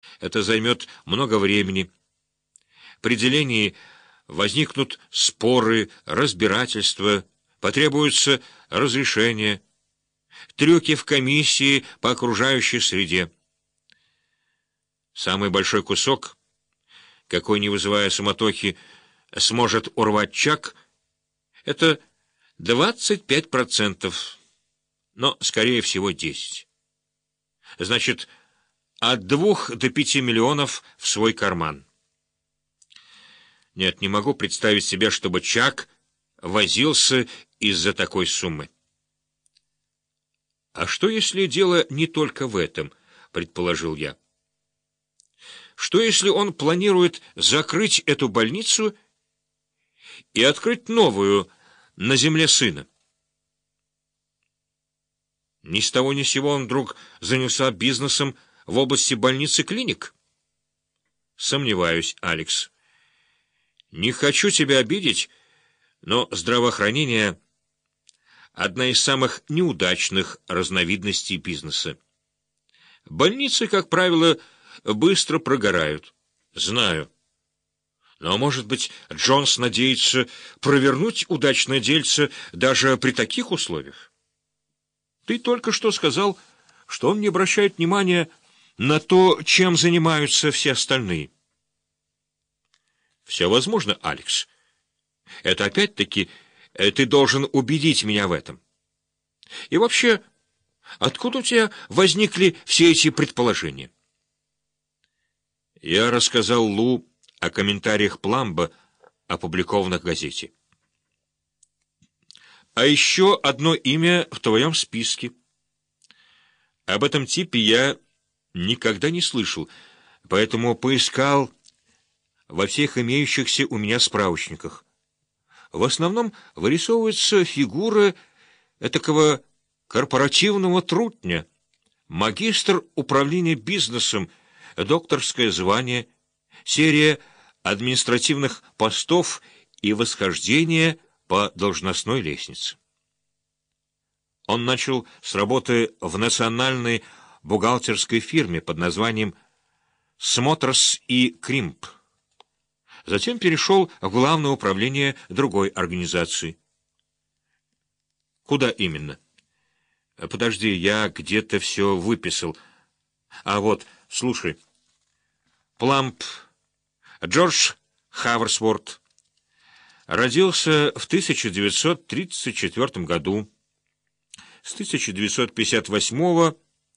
Это займет много времени. При делении возникнут споры, разбирательства, потребуется разрешение, трюки в комиссии по окружающей среде. Самый большой кусок, какой, не вызывая суматохи, сможет урвать Чак, это 25%, но, скорее всего, 10%. Значит, от 2 до 5 миллионов в свой карман. Нет, не могу представить себе, чтобы Чак возился из-за такой суммы. «А что, если дело не только в этом?» — предположил я. «Что, если он планирует закрыть эту больницу и открыть новую на земле сына?» Ни с того ни с сего он вдруг занялся бизнесом в области больниц и клиник? Сомневаюсь, Алекс. Не хочу тебя обидеть, но здравоохранение — одна из самых неудачных разновидностей бизнеса. Больницы, как правило, быстро прогорают. Знаю. Но, может быть, Джонс надеется провернуть удачное дельце даже при таких условиях? Ты только что сказал, что он не обращает внимания на то, чем занимаются все остальные. Все возможно, Алекс. Это опять-таки ты должен убедить меня в этом. И вообще, откуда у тебя возникли все эти предположения? Я рассказал Лу о комментариях Пламба, опубликованных в газете. А еще одно имя в твоем списке. Об этом типе я никогда не слышал, поэтому поискал во всех имеющихся у меня справочниках. В основном вырисовывается фигура этакого корпоративного трутня, магистр управления бизнесом, докторское звание, серия административных постов и восхождение по должностной лестнице. Он начал с работы в национальной бухгалтерской фирме под названием «Смотрс и Кримп». Затем перешел в главное управление другой организации. Куда именно? Подожди, я где-то все выписал. А вот, слушай. Пламб Джордж Хаверсворт родился в 1934 году. С 1958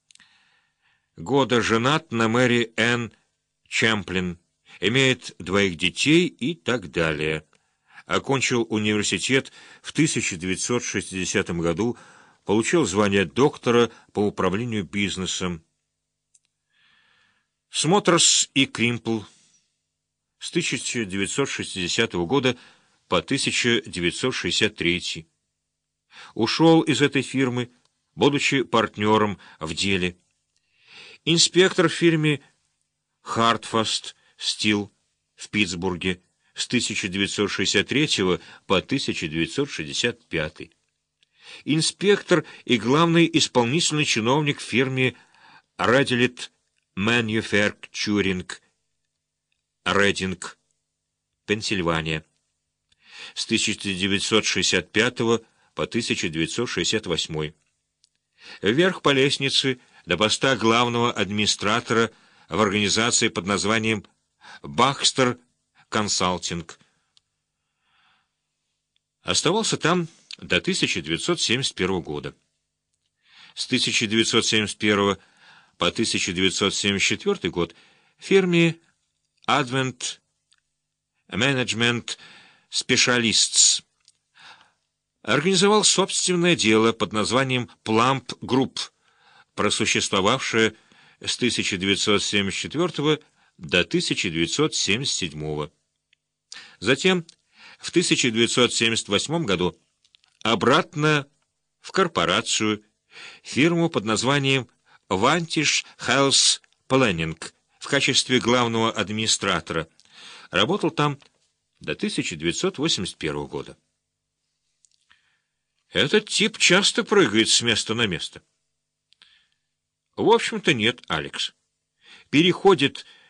года женат на Мэри Энн Чемплин, имеет 2 детей и так далее. Окончил университет в 1960 году, получил звание доктора по управлению бизнесом. Смотрс и Кримпл с 1960 года по 1963. Ушел из этой фирмы, будучи партнером в деле. Инспектор в фирме Hardfast Steel в Питтсбурге с 1963 по 1965. Инспектор и главный исполнительный чиновник в фирме Radillet Manufacturing, Рейдинг, Пенсильвания, с 1965 по 1968. Вверх по лестнице до поста главного администратора в организации под названием «Бахстер Консалтинг». Оставался там до 1971 года. С 1971 по 1974 год в фирме Advent Management Specialists организовал собственное дело под названием Plumb Group, просуществовавшее с 1974 до 1977. Затем в 1978 году обратно в корпорацию, фирму под названием Vantage Health Planning в качестве главного администратора. Работал там до 1981 года. Этот тип часто прыгает с места на место. В общем-то, нет, Алекс. переходит